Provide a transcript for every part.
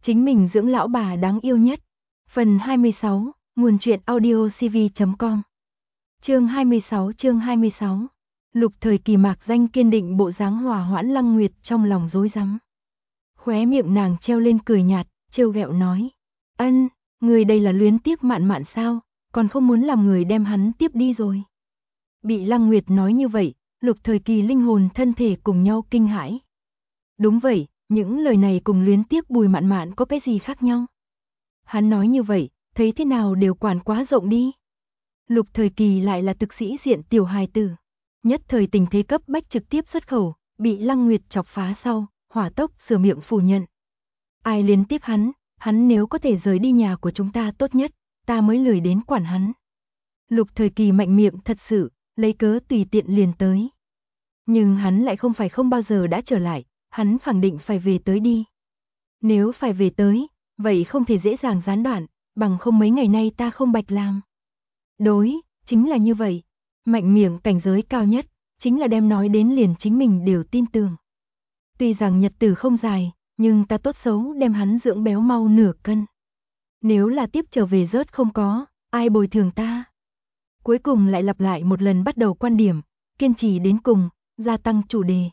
chính mình dưỡng lão bà đáng yêu nhất. Phần 26, nguồn truyện audio cv.com. Chương 26. Lục Thời Kỳ mạc danh kiên định bộ dáng hòa hoãn Lăng Nguyệt trong lòng rối rắm. Khóe miệng nàng treo lên cười nhạt, trêu ghẹo nói: "Ân, người đây là luyến tiếc Mạn Mạn sao, còn không muốn làm người đem hắn tiếp đi rồi." Bị Lăng Nguyệt nói như vậy, Lục Thời Kỳ linh hồn thân thể cùng nhau kinh hãi. Đúng vậy, những lời này cùng luyến tiếc Bùi Mạn Mạn có cái gì khác nhau? Hắn nói như vậy, thấy thế nào đều quản quá rộng đi. Lục Thời Kỳ lại là thực sĩ diện tiểu hài tử, nhất thời tình thế cấp bách trực tiếp xuất khẩu, bị Lăng Nguyệt chọc phá sau, hỏa tốc sửa miệng phủ nhận. Ai liên tiếp hắn nếu có thể rời đi nhà của chúng ta tốt nhất, ta mới lười đến quản hắn. Lục Thời Kỳ mạnh miệng thật sự, lấy cớ tùy tiện liền tới. Nhưng hắn lại không phải không bao giờ đã trở lại, hắn khẳng định phải về tới đi. Nếu phải về tới, vậy không thể dễ dàng gián đoạn, bằng không mấy ngày nay ta không bạch làm. Đối, chính là như vậy. Mạnh miệng cảnh giới cao nhất, chính là đem nói đến liền chính mình đều tin tưởng. Tuy rằng nhật tử không dài, nhưng ta tốt xấu đem hắn dưỡng béo mau nửa cân. Nếu là tiếp trở về rớt không có, ai bồi thường ta? Cuối cùng lại lặp lại một lần bắt đầu quan điểm, kiên trì đến cùng, gia tăng chủ đề.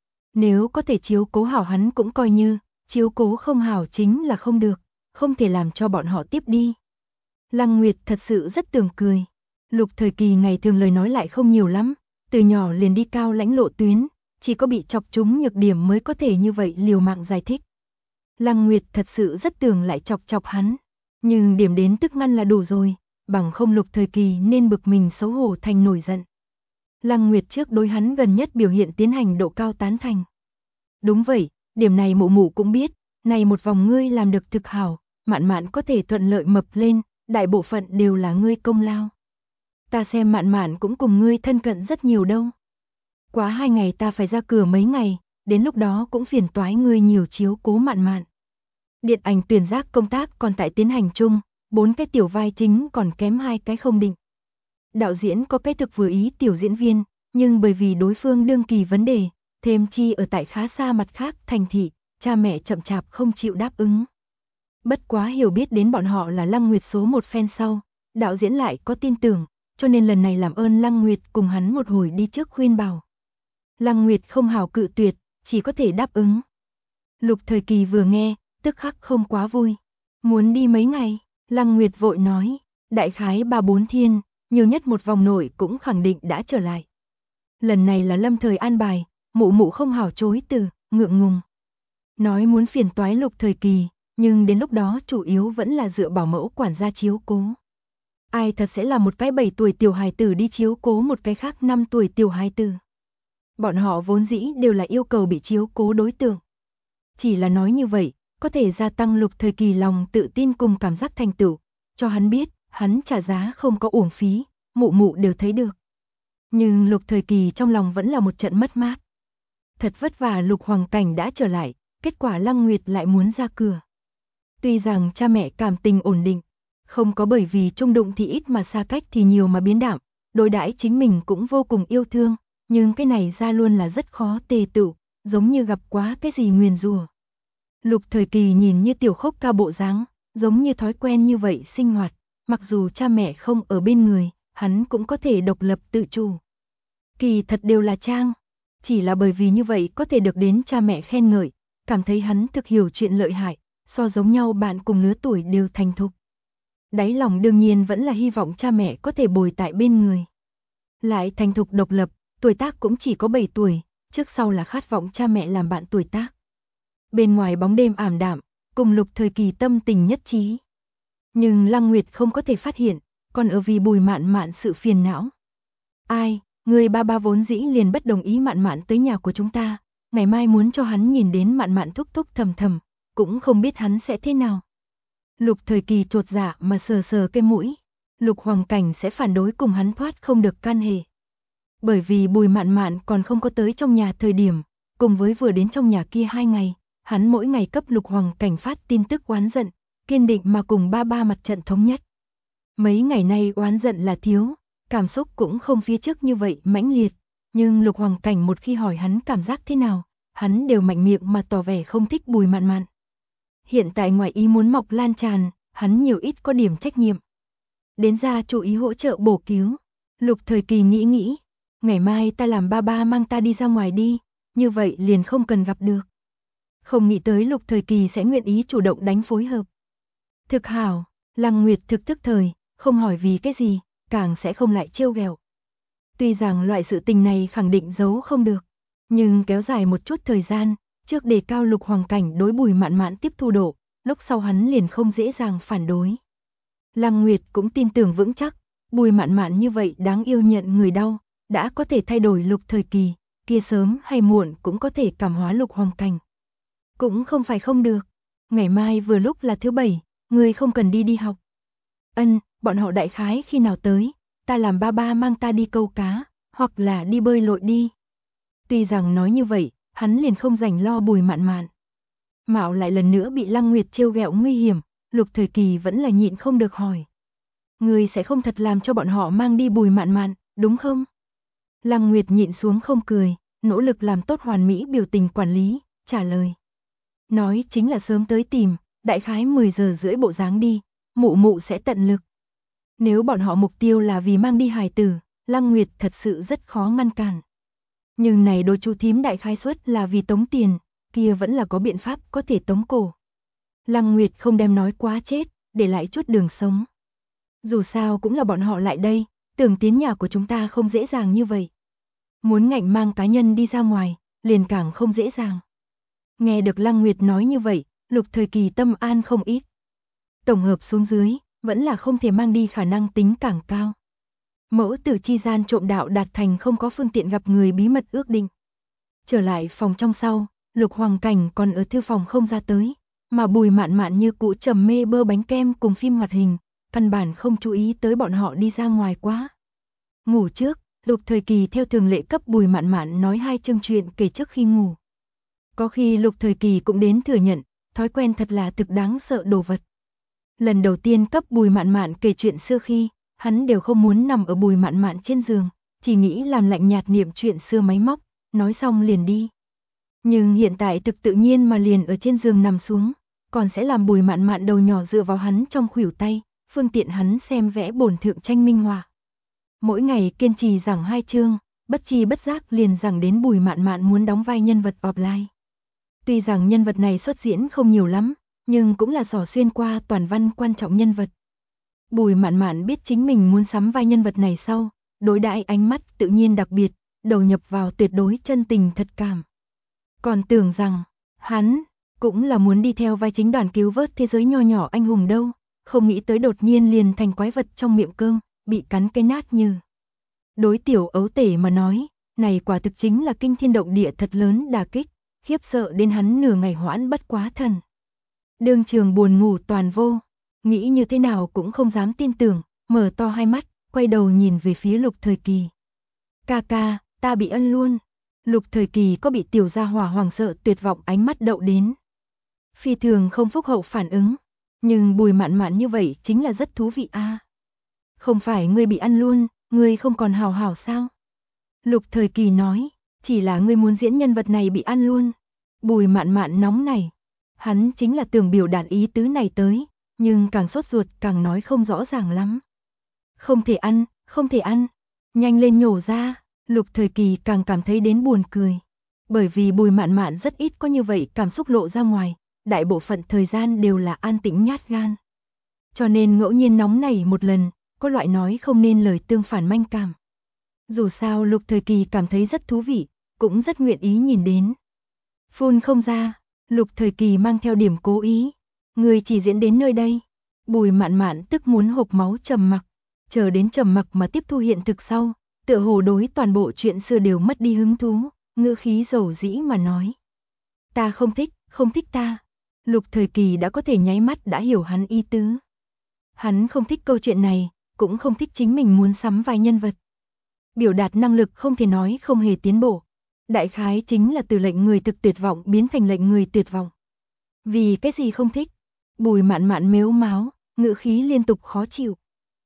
Nếu có thể chiếu cố hảo hắn cũng coi như, chiếu cố không hảo chính là không được, không thể làm cho bọn họ tiếp đi. Lăng Nguyệt thật sự rất tường cười. Lục Thời Kỳ ngày thường lời nói lại không nhiều lắm, từ nhỏ liền đi cao lãnh lộ tuyến, chỉ có bị chọc trúng nhược điểm mới có thể như vậy liều mạng giải thích. Lăng Nguyệt thật sự rất tường lại chọc hắn, nhưng điểm đến tức ngăn là đủ rồi, bằng không Lục Thời Kỳ nên bực mình xấu hổ thành nổi giận. Lăng Nguyệt trước đối hắn gần nhất biểu hiện tiến hành độ cao tán thành. Đúng vậy, điểm này mụ mụ cũng biết, này một vòng ngươi làm được thực hảo, Mạn Mạn có thể thuận lợi mập lên, đại bộ phận đều là ngươi công lao. Ta xem Mạn Mạn cũng cùng ngươi thân cận rất nhiều đâu. Quá 2 ngày ta phải ra cửa mấy ngày, đến lúc đó cũng phiền toái ngươi nhiều chiếu cố Mạn Mạn. Điện ảnh tuyển giác công tác còn tại tiến hành chung, 4 cái tiểu vai chính còn kém 2 cái không định. Đạo diễn có cái thực vừa ý tiểu diễn viên, nhưng bởi vì đối phương đương kỳ vấn đề, thêm chi ở tại khá xa mặt khác thành thị, cha mẹ chậm chạp không chịu đáp ứng. Bất quá hiểu biết đến bọn họ là Lăng Nguyệt số 1 fan sau, đạo diễn lại có tin tưởng, cho nên lần này làm ơn Lăng Nguyệt cùng hắn một hồi đi trước khuyên bảo. Lăng Nguyệt không hảo cự tuyệt, chỉ có thể đáp ứng. Lục Thời Kỳ vừa nghe, tức khắc không quá vui. Muốn đi mấy ngày, Lăng Nguyệt vội nói, đại khái 3-4 thiên, nhiều nhất một vòng nội cũng khẳng định đã trở lại. Lần này là lâm thời an bài, mụ mụ không hảo chối từ, ngượng ngùng. Nói muốn phiền toái Lục Thời Kỳ, nhưng đến lúc đó chủ yếu vẫn là dựa bảo mẫu quản gia chiếu cố. Ai thật sẽ là một cái 7 tuổi tiểu hài tử đi chiếu cố một cái khác 5 tuổi tiểu hài tử. Bọn họ vốn dĩ đều là yêu cầu bị chiếu cố đối tượng. Chỉ là nói như vậy, có thể gia tăng Lục Thời Kỳ lòng tự tin cùng cảm giác thành tựu, cho hắn biết, hắn trả giá không có uổng phí, mụ mụ đều thấy được. Nhưng Lục Thời Kỳ trong lòng vẫn là một trận mất mát. Thật vất vả Lục Hoàng Cảnh đã trở lại, kết quả Lăng Nguyệt lại muốn ra cửa. Tuy rằng cha mẹ cảm tình ổn định, không có bởi vì chung đụng thì ít mà xa cách thì nhiều mà biến đạm, đối đãi chính mình cũng vô cùng yêu thương, nhưng cái này ra luôn là rất khó tề tựu, giống như gặp quá cái gì nguyền rủa. Lục Thời Kỳ nhìn như tiểu khốc ca bộ dáng, giống như thói quen như vậy sinh hoạt, mặc dù cha mẹ không ở bên người, hắn cũng có thể độc lập tự chủ. Kỳ thật đều là trang, chỉ là bởi vì như vậy có thể được đến cha mẹ khen ngợi, cảm thấy hắn thực hiểu chuyện lợi hại, so giống nhau bạn cùng lứa tuổi đều thành thục. Đáy lòng đương nhiên vẫn là hy vọng cha mẹ có thể bồi tại bên người. Lại thành thục độc lập, tuổi tác cũng chỉ có 7 tuổi, trước sau là khát vọng cha mẹ làm bạn tuổi tác. Bên ngoài bóng đêm ảm đạm, cùng Lục Thời Kỳ tâm tình nhất trí. Nhưng Lăng Nguyệt không có thể phát hiện, còn ở vì Bùi Mạn Mạn sự phiền não. Ai, người ba vốn dĩ liền bất đồng ý Mạn Mạn tới nhà của chúng ta, ngày mai muốn cho hắn nhìn đến Mạn Mạn thúc thúc thầm thầm, cũng không biết hắn sẽ thế nào. Lục Thời Kỳ chột dạ mà sờ cái mũi, Lục Hoàng Cảnh sẽ phản đối cùng hắn thoát không được can hệ. Bởi vì Bùi Mạn Mạn còn không có tới trong nhà thời điểm, cùng với vừa đến trong nhà kia 2 ngày, hắn mỗi ngày cấp Lục Hoàng Cảnh phát tin tức oán giận, kiên định mà cùng ba mặt trận thống nhất. Mấy ngày nay oán giận là thiếu, cảm xúc cũng không phía trước như vậy mãnh liệt, nhưng Lục Hoàng Cảnh một khi hỏi hắn cảm giác thế nào, hắn đều mạnh miệng mà tỏ vẻ không thích Bùi Mạn Mạn. Hiện tại ngoài ý muốn mọc lan tràn, hắn nhiều ít có điểm trách nhiệm. Đến ra chú ý hỗ trợ bổ cứu. Lục Thời Kỳ nghĩ, ngày mai ta làm ba ba mang ta đi ra ngoài đi, như vậy liền không cần gặp được. Không nghĩ tới Lục Thời Kỳ sẽ nguyện ý chủ động đánh phối hợp. Thực hảo, Lăng Nguyệt thực tức thời, không hỏi vì cái gì, càng sẽ không lại trêu ghẹo. Tuy rằng loại sự tình này khẳng định giấu không được, nhưng kéo dài một chút thời gian, trước đề cao Lục Hoàng Cảnh đối Bùi Mạn Mạn tiếp thu độ, lúc sau hắn liền không dễ dàng phản đối. Lăng Nguyệt cũng tin tưởng vững chắc, Bùi Mạn Mạn như vậy đáng yêu nhận người đau, đã có thể thay đổi Lục Thời Kỳ, kia sớm hay muộn cũng có thể cảm hóa Lục Hoàng Cảnh. Cũng không phải không được, ngày mai vừa lúc là thứ bảy, ngươi không cần đi học. Ân, bọn họ đại khái khi nào tới, ta làm ba ba mang ta đi câu cá, hoặc là đi bơi lội đi. Tuy rằng nói như vậy, hắn liền không rảnh lo Bùi Mạn Mạn. Mạo lại lần nữa bị Lăng Nguyệt trêu ghẹo nguy hiểm, Lục Thời Kỳ vẫn là nhịn không được hỏi. Ngươi sẽ không thật làm cho bọn họ mang đi Bùi Mạn Mạn, đúng không? Lăng Nguyệt nhịn xuống không cười, nỗ lực làm tốt hoàn mỹ biểu tình quản lý, trả lời. Nói chính là sớm tới tìm, đại khái 10 giờ rưỡi bộ dáng đi, mụ mụ sẽ tận lực. Nếu bọn họ mục tiêu là vì mang đi hài tử, Lăng Nguyệt thật sự rất khó ngăn cản. Nhưng này đôi chú thím đại khái suất là vì tống tiền, kia vẫn là có biện pháp có thể tống cổ. Lăng Nguyệt không đem nói quá chết, để lại chút đường sống. Dù sao cũng là bọn họ lại đây, tưởng tiến nhà của chúng ta không dễ dàng như vậy. Muốn ngạnh mang cá nhân đi ra ngoài, liền càng không dễ dàng. Nghe được Lăng Nguyệt nói như vậy, Lục Thời Kỳ tâm an không ít. Tổng hợp xuống dưới, vẫn là không thể mang đi khả năng tính càng cao. Mẫu tử chi gian trộm đạo đạt thành không có phương tiện gặp người bí mật ước định. Trở lại phòng trong sau, Lục Hoàng Cảnh còn ở thư phòng không ra tới, mà Bùi Mạn Mạn như cũ trầm mê bơ bánh kem cùng phim hoạt hình, căn bản không chú ý tới bọn họ đi ra ngoài quá. Ngủ trước, Lục Thời Kỳ theo thường lệ cấp Bùi Mạn Mạn nói 2 chương chuyện kể trước khi ngủ. Có khi Lục Thời Kỳ cũng đến thừa nhận, thói quen thật là thực đáng sợ đồ vật. Lần đầu tiên cấp Bùi Mạn Mạn kể chuyện xưa khi, hắn đều không muốn nằm ở Bùi Mạn Mạn trên giường, chỉ nghĩ làm lạnh nhạt niệm chuyện xưa máy móc, nói xong liền đi. Nhưng hiện tại thực tự nhiên mà liền ở trên giường nằm xuống, còn sẽ làm Bùi Mạn Mạn đầu nhỏ dựa vào hắn trong khuỷu tay, phương tiện hắn xem vẽ bổn thượng tranh minh họa. Mỗi ngày kiên trì giảng 2 chương, bất chi bất giác liền giảng đến Bùi Mạn Mạn muốn đóng vai nhân vật offline. Tuy rằng nhân vật này xuất diễn không nhiều lắm, nhưng cũng là xỏ xuyên qua toàn văn quan trọng nhân vật. Bùi Mạn Mạn biết chính mình muốn sắm vai nhân vật này sau, đối đãi ánh mắt tự nhiên đặc biệt, đầu nhập vào tuyệt đối chân tình thật cảm. Còn tưởng rằng, hắn cũng là muốn đi theo vai chính đoàn cứu vớt thế giới nho nhỏ anh hùng đâu, không nghĩ tới đột nhiên liền thành quái vật trong miệng cơm, bị cắn cái nát như. Đối tiểu ấu tể mà nói, này quả thực chính là kinh thiên động địa thật lớn đả kích, khiếp sợ đến hắn nửa ngày hoãn bất quá thần. Đương trường buồn ngủ toàn vô, nghĩ như thế nào cũng không dám tin tưởng, mở to hai mắt, quay đầu nhìn về phía Lục Thời Kỳ. Ca ca, ta bị ân luôn. Lục Thời Kỳ có bị tiểu gia hỏa hoàng sợ tuyệt vọng ánh mắt đậu đến. Phi thường không phúc hậu phản ứng, nhưng Bùi Mạn Mạn như vậy chính là rất thú vị a. Không phải ngươi bị ăn luôn, ngươi không còn hào hảo sao? Lục Thời Kỳ nói, chỉ là ngươi muốn diễn nhân vật này bị ăn luôn. Bùi Mạn Mạn nóng này, hắn chính là tưởng biểu đạt ý tứ này tới, nhưng càng sốt ruột càng nói không rõ ràng lắm. Không thể ăn, không thể ăn, nhanh lên nhổ ra. Lục Thời Kỳ càng cảm thấy đến buồn cười. Bởi vì Bùi Mạn Mạn rất ít có như vậy cảm xúc lộ ra ngoài, đại bộ phận thời gian đều là an tĩnh nhát gan. Cho nên ngẫu nhiên nóng nảy một lần, có loại nói không nên lời tương phản manh cảm. Dù sao Lục Thời Kỳ cảm thấy rất thú vị, cũng rất nguyện ý nhìn đến. Phun không ra, Lục Thời Kỳ mang theo điểm cố ý. Người chỉ diễn đến nơi đây. Bùi Mạn Mạn tức muốn hộc máu trầm mặc. Chờ đến trầm mặc mà tiếp thu hiện thực sau, tựa hồ đối toàn bộ chuyện xưa đều mất đi hứng thú, ngữ khí dầu dĩ mà nói. Ta không thích ta. Lục Thời Kỳ đã có thể nháy mắt đã hiểu hắn ý tứ. Hắn không thích câu chuyện này, cũng không thích chính mình muốn sắm vai nhân vật. Biểu đạt năng lực không thể nói không hề tiến bộ. Đại khái chính là từ lệnh người thực tuyệt vọng biến thành lệnh người tuyệt vọng. Vì cái gì không thích? Bùi Mạn Mạn mếu máo, ngữ khí liên tục khó chịu.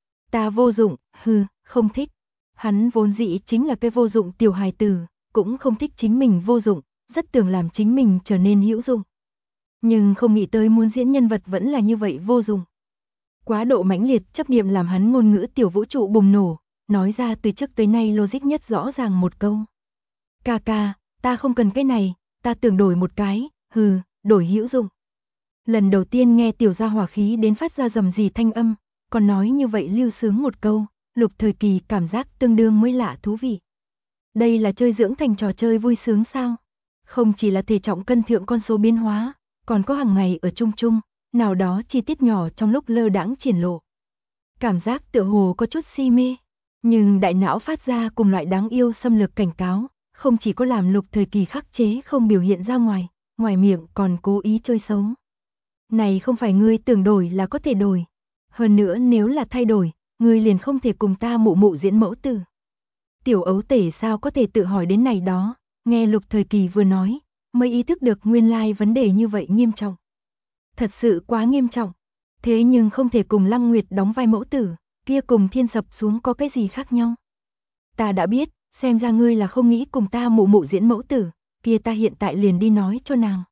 Ta vô dụng, không thích. Hắn vốn dĩ chính là cái vô dụng tiểu hài tử, cũng không thích chính mình vô dụng, rất tưởng làm chính mình trở nên hữu dụng. Nhưng không nghĩ tới muốn diễn nhân vật vẫn là như vậy vô dụng. Quá độ mãnh liệt chấp niệm làm hắn ngôn ngữ tiểu vũ trụ bùng nổ, nói ra từ trước tới nay logic nhất rõ ràng một câu. Ca ca, ta không cần cái này, ta tưởng đổi một cái, đổi hữu dụng. Lần đầu tiên nghe tiểu gia hỏa khí đến phát ra rầm rì thanh âm, còn nói như vậy lưu sướng một câu, Lục Thời Kỳ cảm giác tương đương mới lạ thú vị. Đây là chơi dưỡng thành trò chơi vui sướng sao? Không chỉ là thể trọng cân thượng con số biến hóa, còn có hàng ngày ở chung chung, nào đó chi tiết nhỏ trong lúc lơ đãng triển lộ. Cảm giác tựa hồ có chút si mê, nhưng đại não phát ra cùng loại đáng yêu xâm lược cảnh cáo, không chỉ có làm Lục Thời Kỳ khắc chế không biểu hiện ra ngoài miệng còn cố ý chơi xấu. Này không phải ngươi tưởng đổi là có thể đổi. Hơn nữa nếu là thay đổi, ngươi liền không thể cùng ta mụ mụ diễn mẫu tử. Tiểu ấu tể sao có thể tự hỏi đến này đó, nghe Lục Thời Kỳ vừa nói, mới ý thức được nguyên lai vấn đề như vậy nghiêm trọng. Thật sự quá nghiêm trọng. Thế nhưng không thể cùng Lăng Nguyệt đóng vai mẫu tử, kia cùng thiên sập xuống có cái gì khác nhau. Ta đã biết, xem ra ngươi là không nghĩ cùng ta mụ mụ diễn mẫu tử, kia ta hiện tại liền đi nói cho nàng.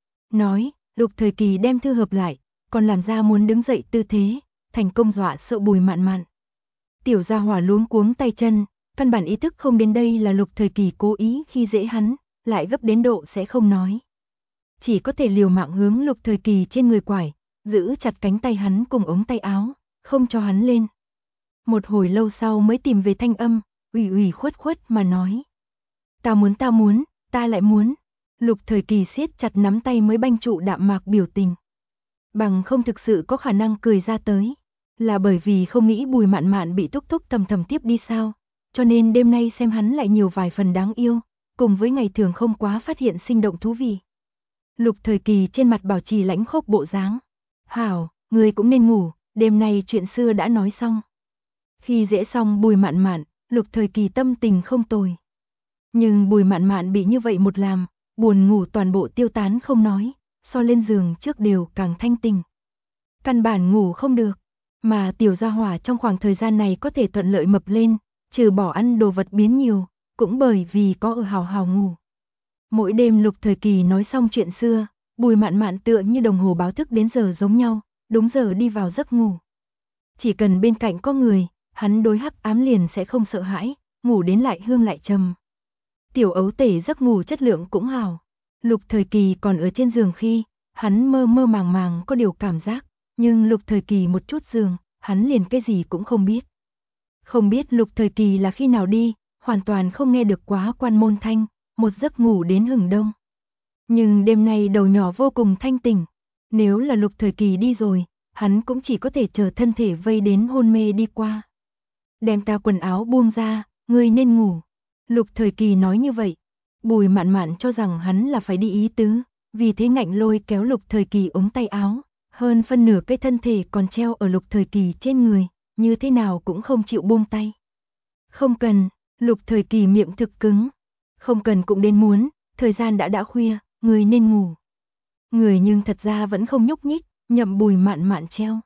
Nói, Lục Thời Kỳ đem thư hợp lại, còn làm ra muốn đứng dậy tư thế, thành công dọa sợ Bùi Mạn Mạn. Tiểu gia hỏa luống cuống tay chân, căn bản ý thức không đến đây là Lục Thời Kỳ cố ý khi dễ hắn, lại gấp đến độ sẽ không nói. Chỉ có thể liều mạng hướng Lục Thời Kỳ trên người quải, giữ chặt cánh tay hắn cùng ống tay áo, không cho hắn lên. Một hồi lâu sau mới tìm về thanh âm, ủy khuất mà nói. Ta muốn, ta lại muốn. Lục Thời Kỳ siết chặt nắm tay mới banh trụ đạm mạc biểu tình. Bằng không thực sự có khả năng cười ra tới. Là bởi vì không nghĩ Bùi Mạn Mạn bị Thúc Thúc thầm tiếp đi sao. Cho nên đêm nay xem hắn lại nhiều vài phần đáng yêu, cùng với ngày thường không quá phát hiện sinh động thú vị. Lục Thời Kỳ trên mặt bảo trì lãnh khốc bộ dáng. Hảo, ngươi cũng nên ngủ, đêm nay chuyện xưa đã nói xong. Khi dễ xong Bùi Mạn Mạn, Lục Thời Kỳ tâm tình không tồi. Nhưng Bùi Mạn Mạn bị như vậy một làm, buồn ngủ toàn bộ tiêu tán không nói, so lên giường trước đều càng thanh tình. Căn bản ngủ không được, mà tiểu gia hỏa trong khoảng thời gian này có thể thuận lợi mập lên, trừ bỏ ăn đồ vật biến nhiều, cũng bởi vì có ở hào hào ngủ. Mỗi đêm Lục Thời Kỳ nói xong chuyện xưa, Bùi Mạn Mạn tựa như đồng hồ báo thức đến giờ giống nhau, đúng giờ đi vào giấc ngủ. Chỉ cần bên cạnh có người, hắn đối hắc ám liền sẽ không sợ hãi, ngủ đến lại hương lại trầm. Tiểu ấu tể giấc ngủ chất lượng cũng hào. Lục Thời Kỳ còn ở trên giường khi, hắn mơ màng có điều cảm giác, nhưng Lục Thời Kỳ một chút giường, hắn liền cái gì cũng không biết. Không biết Lục Thời Kỳ là khi nào đi, hoàn toàn không nghe được quá quan môn thanh, một giấc ngủ đến hừng đông. Nhưng đêm nay đầu nhỏ vô cùng thanh tỉnh, nếu là Lục Thời Kỳ đi rồi, hắn cũng chỉ có thể chờ thân thể vây đến hôn mê đi qua. Đem ta quần áo buông ra, ngươi nên ngủ. Lục Thời Kỳ nói như vậy, Bùi Mạn Mạn cho rằng hắn là phải đi ý tứ, vì thế ngạnh lôi kéo Lục Thời Kỳ ống tay áo, hơn phân nửa cái thân thể còn treo ở Lục Thời Kỳ trên người, như thế nào cũng không chịu buông tay. Không cần, Lục Thời Kỳ miệng thực cứng. Không cần cũng đến muốn, thời gian đã khuya, người nên ngủ. Người nhưng thật ra vẫn không nhúc nhích, nhậm Bùi Mạn Mạn treo.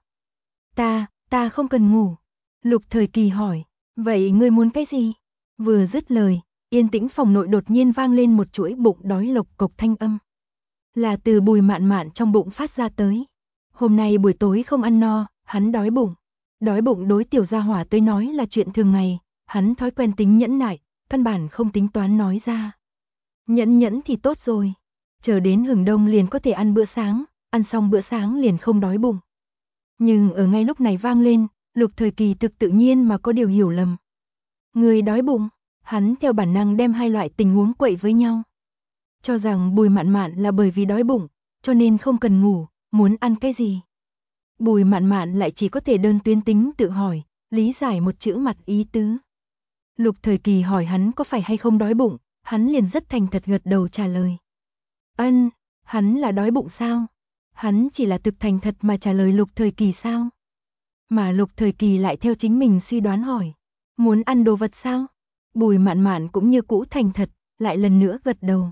Ta không cần ngủ. Lục Thời Kỳ hỏi, vậy ngươi muốn cái gì? Vừa dứt lời, yên tĩnh phòng nội đột nhiên vang lên một chuỗi bụng đói lộc cộc thanh âm. Là từ Bùi Mạn Mạn trong bụng phát ra tới. Hôm nay buổi tối không ăn no, hắn đói bụng. Đói bụng đối tiểu gia hỏa tới nói là chuyện thường ngày, hắn thói quen tính nhẫn nại, căn bản không tính toán nói ra. Nhẫn thì tốt rồi. Chờ đến hừng đông liền có thể ăn bữa sáng, ăn xong bữa sáng liền không đói bụng. Nhưng ở ngay lúc này vang lên, Lục Thời Kỳ thực tự nhiên mà có điều hiểu lầm. Người đói bụng, hắn theo bản năng đem hai loại tình huống quậy với nhau. Cho rằng Bùi Mạn Mạn là bởi vì đói bụng, cho nên không cần ngủ, muốn ăn cái gì. Bùi Mạn Mạn lại chỉ có thể đơn tuyến tính tự hỏi, lý giải một chữ mặt ý tứ. Lục Thời Kỳ hỏi hắn có phải hay không đói bụng, hắn liền rất thành thật gật đầu trả lời. Hắn là đói bụng sao? Hắn chỉ là thực thành thật mà trả lời Lục Thời Kỳ sao? Mà Lục Thời Kỳ lại theo chính mình suy đoán hỏi, muốn ăn đồ vật sao? Bùi Mạn Mạn cũng như cũ thành thật, lại lần nữa gật đầu.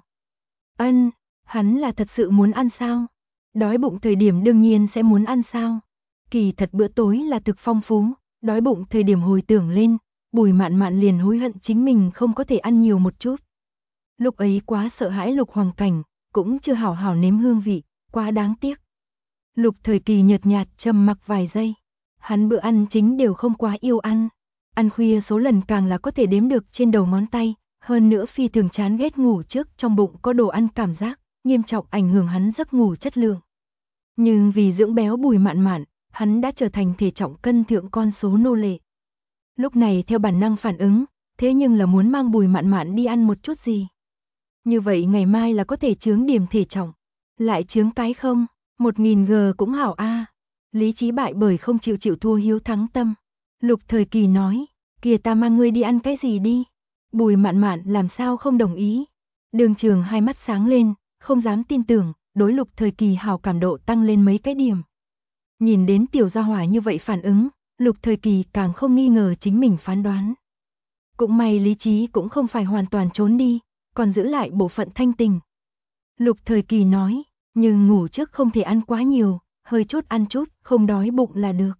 Hắn là thật sự muốn ăn sao? Đói bụng thời điểm đương nhiên sẽ muốn ăn sao? Kỳ thật bữa tối là thực phong phú, đói bụng thời điểm hồi tưởng lên, Bùi Mạn Mạn liền hối hận chính mình không có thể ăn nhiều một chút. Lúc ấy quá sợ hãi Lục Hoàng Cảnh, cũng chưa hảo hảo nếm hương vị, quá đáng tiếc. Lục Thời Kỳ nhợt nhạt trầm mặc vài giây. Hắn bữa ăn chính đều không quá yêu ăn. Ăn khuya số lần càng là có thể đếm được trên đầu ngón tay, hơn nữa phi thường chán ghét ngủ trước trong bụng có đồ ăn cảm giác, nghiêm trọng ảnh hưởng hắn giấc ngủ chất lượng. Nhưng vì dưỡng béo Bùi Mạn Mạn, hắn đã trở thành thể trọng cân thượng con số nô lệ. Lúc này theo bản năng phản ứng, thế nhưng là muốn mang Bùi Mạn Mạn đi ăn một chút gì. Như vậy ngày mai là có thể chướng điểm thể trọng, lại chướng cái không, 1000 g cũng hảo a. Lý trí bại bởi không chịu thua hiếu thắng tâm. Lục Thời Kỳ nói, kìa ta mang ngươi đi ăn cái gì đi. Bùi Mạn Mạn làm sao không đồng ý. Đường Trường hai mắt sáng lên, không dám tin tưởng, đối Lục Thời Kỳ hảo cảm độ tăng lên mấy cái điểm. Nhìn đến tiểu gia hỏa như vậy phản ứng, Lục Thời Kỳ càng không nghi ngờ chính mình phán đoán. Cũng may lý trí cũng không phải hoàn toàn trốn đi, còn giữ lại bộ phận thanh tình. Lục Thời Kỳ nói, nhưng ngủ trước không thể ăn quá nhiều, hơi chút ăn chút, không đói bụng là được.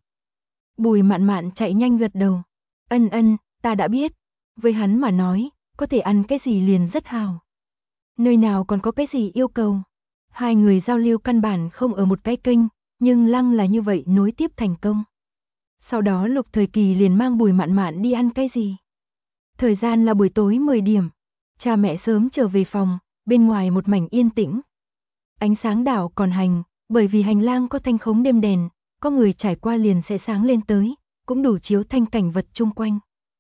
Bùi Mạn Mạn chạy nhanh gật đầu. Ân, ta đã biết. Với hắn mà nói, có thể ăn cái gì liền rất hào. Nơi nào còn có cái gì yêu cầu. Hai người giao lưu căn bản không ở một cái kênh, nhưng lăng là như vậy nối tiếp thành công. Sau đó Lục Thời Kỳ liền mang Bùi Mạn Mạn đi ăn cái gì. Thời gian là buổi tối 10 điểm. Cha mẹ sớm trở về phòng, bên ngoài một mảnh yên tĩnh. Ánh sáng đảo còn hành, bởi vì hành lang có thanh khống đêm đèn, có người trải qua liền sẽ sáng lên tới, cũng đủ chiếu thanh cảnh vật chung quanh.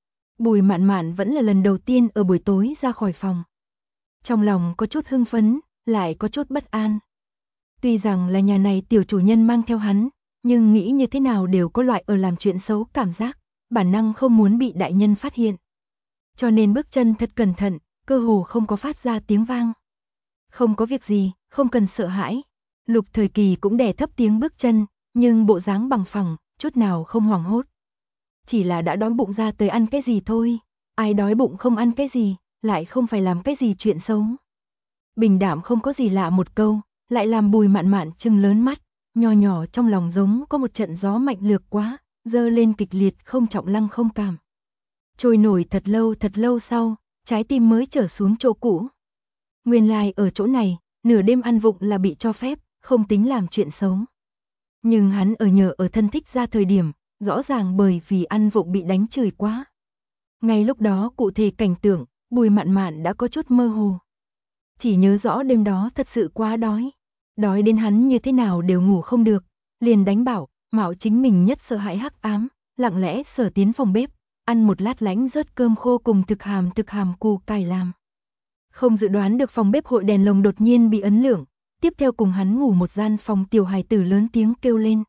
Bùi Mạn Mạn vẫn là lần đầu tiên ở buổi tối ra khỏi phòng. Trong lòng có chút hưng phấn, lại có chút bất an. Tuy rằng là nhà này tiểu chủ nhân mang theo hắn, nhưng nghĩ như thế nào đều có loại ở làm chuyện xấu cảm giác, bản năng không muốn bị đại nhân phát hiện. Cho nên bước chân thật cẩn thận, cơ hồ không có phát ra tiếng vang. Không có việc gì, không cần sợ hãi. Lục Thời Kỳ cũng đè thấp tiếng bước chân, nhưng bộ dáng bằng phẳng, chút nào không hoảng hốt. Chỉ là đã đói bụng ra tới ăn cái gì thôi, ai đói bụng không ăn cái gì, lại không phải làm cái gì chuyện xấu. Bình đạm không có gì lạ một câu, lại làm Bùi Mạn Mạn trừng lớn mắt, nho nhỏ trong lòng giống có một trận gió mạnh lược quá, dơ lên kịch liệt không trọng lăng không cảm. Trôi nổi thật lâu sau, trái tim mới trở xuống chỗ cũ. Nguyên lai ở chỗ này, nửa đêm ăn vụng là bị cho phép, không tính làm chuyện xấu. Nhưng hắn nhờ ở thân thích ra thời điểm, rõ ràng bởi vì ăn vụng bị đánh chửi quá. Ngay lúc đó cụ thể cảnh tượng, Bùi Mạn Mạn đã có chút mơ hồ. Chỉ nhớ rõ đêm đó thật sự quá đói. Đói đến hắn như thế nào đều ngủ không được, liền đánh bảo, mạo chính mình nhất sợ hãi hắc ám, lặng lẽ sở tiến phòng bếp, ăn một lát lánh rớt cơm khô cùng thực hàm củ cải làm. Không dự đoán được phòng bếp hội đèn lồng đột nhiên bị ấn lửa, tiếp theo cùng hắn ngủ một gian phòng tiểu hài tử lớn tiếng kêu lên.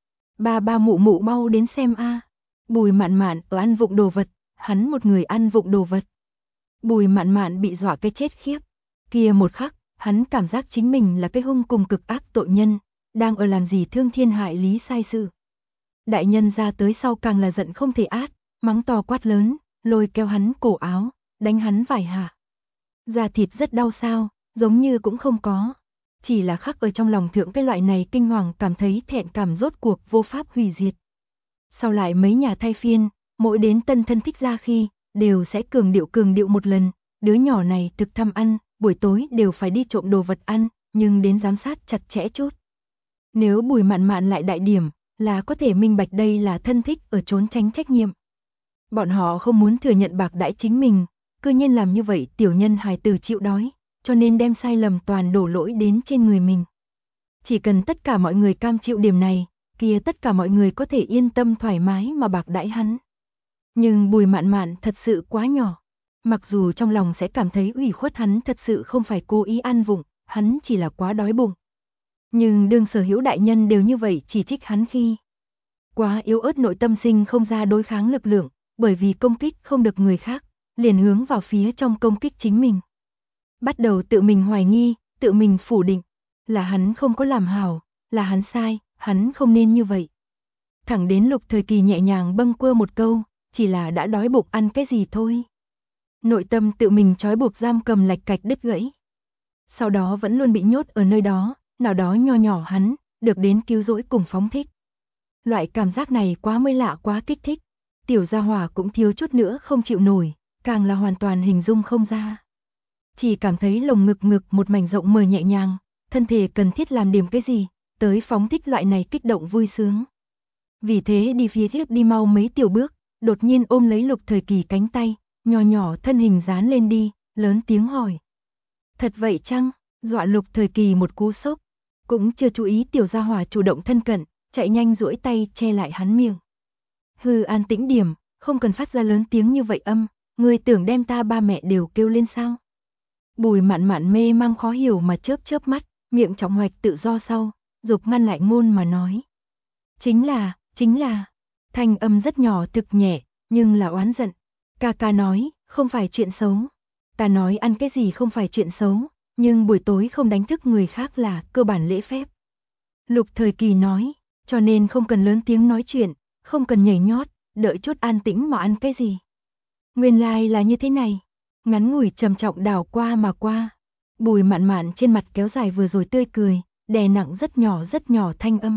Ba mụ mụ mau đến xem a. Bùi Mạn Mạn ở ăn vụng đồ vật, hắn một người ăn vụng đồ vật. Bùi Mạn Mạn bị dọa cái chết khiếp. Kia một khắc, hắn cảm giác chính mình là cái hung cùng cực ác tội nhân, đang ở làm gì thương thiên hại lý sai sự. Đại nhân ra tới sau càng là giận không thể át, mắng to quát lớn, lôi kéo hắn cổ áo, đánh hắn vài hạ. Da thịt rất đau sao, giống như cũng không có. Chỉ là khắc ở trong lòng thượng cái loại này kinh hoàng cảm thấy thẹn cảm rốt cuộc vô pháp hủy diệt. Sau lại mấy nhà thay phiên, mỗi đến tân thân thích ra khi, đều sẽ cường điệu một lần, đứa nhỏ này thực thăm ăn, buổi tối đều phải đi trộm đồ vật ăn, nhưng đến giám sát chặt chẽ chút. Nếu Bùi Mạn Mạn lại đại điểm, là có thể minh bạch đây là thân thích ở trốn tránh trách nhiệm. Bọn họ không muốn thừa nhận bạc đãi chính mình, cư nhiên làm như vậy tiểu nhân hài tử chịu đói, cho nên đem sai lầm toàn đổ lỗi đến trên người mình. Chỉ cần tất cả mọi người cam chịu điểm này, kia tất cả mọi người có thể yên tâm thoải mái mà bạc đãi hắn. Nhưng Bùi Mạn Mạn thật sự quá nhỏ. Mặc dù trong lòng sẽ cảm thấy ủy khuất hắn thật sự không phải cố ý ăn vụng, hắn chỉ là quá đói bụng. Nhưng đương sở hữu đại nhân đều như vậy chỉ trích hắn khi. Quá yếu ớt nội tâm sinh không ra đối kháng lực lượng, bởi vì công kích không được người khác, liền hướng vào phía trong công kích chính mình. Bắt đầu tự mình hoài nghi, tự mình phủ định, là hắn không có làm hảo, là hắn sai, hắn không nên như vậy. Thẳng đến Lục Thời Kỳ nhẹ nhàng bâng quơ một câu, chỉ là đã đói bụng ăn cái gì thôi. Nội tâm tự mình trói buộc giam cầm lạch cạch đứt gãy. Sau đó vẫn luôn bị nhốt ở nơi đó, nào đó nho nhỏ hắn, được đến cứu rỗi cùng phóng thích. Loại cảm giác này quá mới lạ quá kích thích. Tiểu gia hỏa cũng thiếu chút nữa không chịu nổi, càng là hoàn toàn hình dung không ra. Chỉ cảm thấy lồng ngực một mảnh rộng mở nhẹ nhàng, thân thể cần thiết làm điểm cái gì, tới phóng thích loại này kích động vui sướng. Vì thế đi phía trước đi mau mấy tiểu bước, đột nhiên ôm lấy Lục Thời Kỳ cánh tay, nhỏ nhỏ thân hình dán lên đi, lớn tiếng hỏi. Thật vậy chăng? Dọa Lục Thời Kỳ một cú sốc, cũng chưa chú ý tiểu gia hỏa chủ động thân cận, chạy nhanh duỗi tay che lại hắn miệng. Hừ, an tĩnh điểm, không cần phát ra lớn tiếng như vậy âm, ngươi tưởng đem ta ba mẹ đều kêu lên sao? Bùi Mạn Mạn mê mang khó hiểu mà chớp chớp mắt, miệng trọng hoạch tự do sau, dục ngăn lại ngôn mà nói. Chính là, thanh âm rất nhỏ thực nhẹ, nhưng là oán giận. Ca ca nói, không phải chuyện xấu. Ta nói ăn cái gì không phải chuyện xấu, nhưng buổi tối không đánh thức người khác là cơ bản lễ phép. Lục Thời Kỳ nói, cho nên không cần lớn tiếng nói chuyện, không cần nhảy nhót, đợi chút an tĩnh mà ăn cái gì. Nguyên lai là như thế này. Ngắn ngủi trầm trọng đảo qua mà qua. Bùi Mạn Mạn trên mặt kéo dài vừa rồi tươi cười, đè nặng rất nhỏ thanh âm.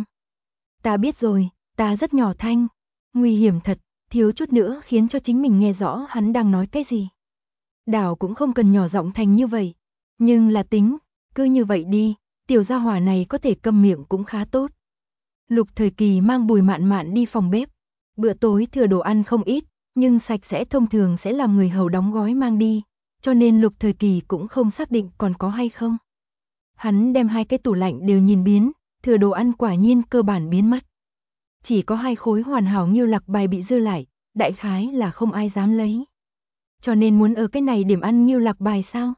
Ta biết rồi, ta rất nhỏ thanh. Nguy hiểm thật, thiếu chút nữa khiến cho chính mình nghe rõ hắn đang nói cái gì. Đảo cũng không cần nhỏ giọng thành như vậy. Nhưng là tính, cứ như vậy đi, tiểu gia hỏa này có thể câm miệng cũng khá tốt. Lục Thời Kỳ mang Bùi Mạn Mạn đi phòng bếp. Bữa tối thừa đồ ăn không ít, nhưng sạch sẽ thông thường sẽ làm người hầu đóng gói mang đi, cho nên Lục Thời Kỳ cũng không xác định còn có hay không. Hắn đem hai cái tủ lạnh đều nhìn biến, thừa đồ ăn quả nhiên cơ bản biến mất. Chỉ có 2 khối hoàn hảo Nghiêu Lạc Bài bị dư lại, đại khái là không ai dám lấy. Cho nên muốn ở cái này điểm ăn Nghiêu Lạc Bài sao?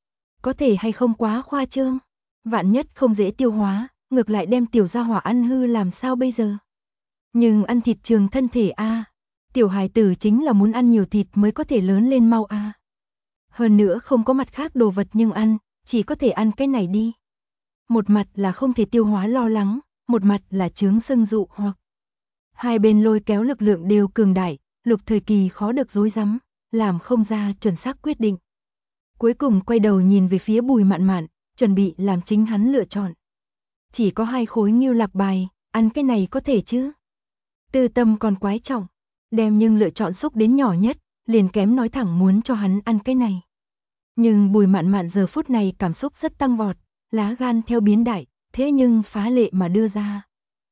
Có thể hay không quá khoa trương? Vạn nhất không dễ tiêu hóa, ngược lại đem tiểu gia hỏa ăn hư làm sao bây giờ? Nhưng ăn thịt trường thân thể a, tiểu hài tử chính là muốn ăn nhiều thịt mới có thể lớn lên mau a. Hơn nữa không có mặt khác đồ vật nhưng ăn, chỉ có thể ăn cái này đi. Một mặt là không thể tiêu hóa lo lắng, một mặt là chướng sưng dụ hoặc. Hai bên lôi kéo lực lượng đều cường đại, Lục Thời Kỳ khó được rối rắm, làm không ra chuẩn xác quyết định. Cuối cùng quay đầu nhìn về phía Bùi Mạn Mạn, chuẩn bị làm chính hắn lựa chọn. Chỉ có 2 khối Nghiêu Lạc Bài, ăn cái này có thể chứ? Tư tâm còn quái trọng, đem nhưng lựa chọn xúc đến nhỏ nhất, liền kém nói thẳng muốn cho hắn ăn cái này. Nhưng Bùi Mạn Mạn giờ phút này cảm xúc rất tăng vọt, lá gan theo biến đại, thế nhưng phá lệ mà đưa ra.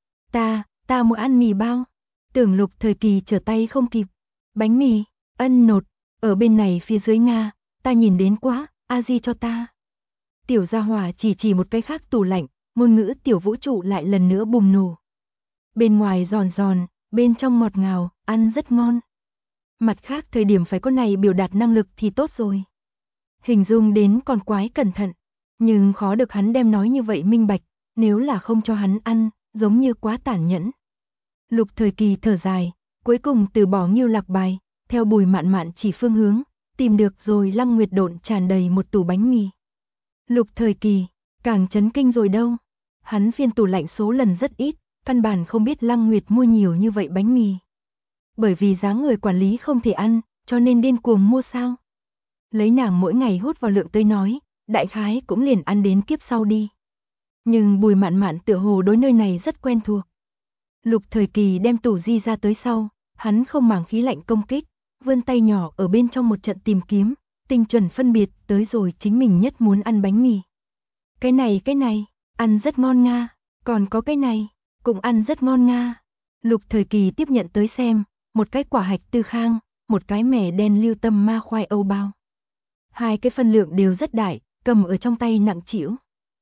Ta muốn ăn mì bao. Tưởng Lục Thời Kỳ trở tay không kịp. Bánh mì, ân nột, ở bên này phía dưới Nga, ta nhìn đến quá, a di cho ta. Tiểu gia hỏa chỉ một cái khác tủ lạnh, ngôn ngữ tiểu vũ trụ lại lần nữa bùng nổ. Bên ngoài giòn giòn, bên trong ngọt ngào, ăn rất ngon. Mặt khác thời điểm phải có này biểu đạt năng lực thì tốt rồi. Hình dung đến còn quái cẩn thận, nhưng khó được hắn đem nói như vậy minh bạch, nếu là không cho hắn ăn, giống như quá tàn nhẫn. Lục Thời Kỳ thở dài, cuối cùng từ bỏ Nghiêu Lạc Bài, theo Bùi Mạn Mạn chỉ phương hướng, tìm được rồi Lăng Nguyệt độn tràn đầy một tủ bánh mì. Lục Thời Kỳ, càng chấn kinh rồi đâu. Hắn phiên tủ lạnh số lần rất ít, căn bản không biết Lăng Nguyệt mua nhiều như vậy bánh mì. Bởi vì giá người quản lý không thể ăn, cho nên điên cuồng mua sao. Lấy nàng mỗi ngày hút vào lượng tới nói, đại khái cũng liền ăn đến kiếp sau đi. Nhưng Bùi Mạn Mạn tựa hồ đối nơi này rất quen thuộc. Lục Thời Kỳ đem tủ di ra tới sau, hắn không màng khí lạnh công kích, vươn tay nhỏ ở bên trong một trận tìm kiếm, tinh chuẩn phân biệt tới rồi chính mình nhất muốn ăn bánh mì. Cái này, ăn rất ngon nga, còn có cái này, cũng ăn rất ngon nga. Lục Thời Kỳ tiếp nhận tới xem, một cái quả hạch tư khang, một cái mẻ đen lưu tâm ma khoai âu bao. 2 cái phân lượng đều rất đại, cầm ở trong tay nặng trĩu.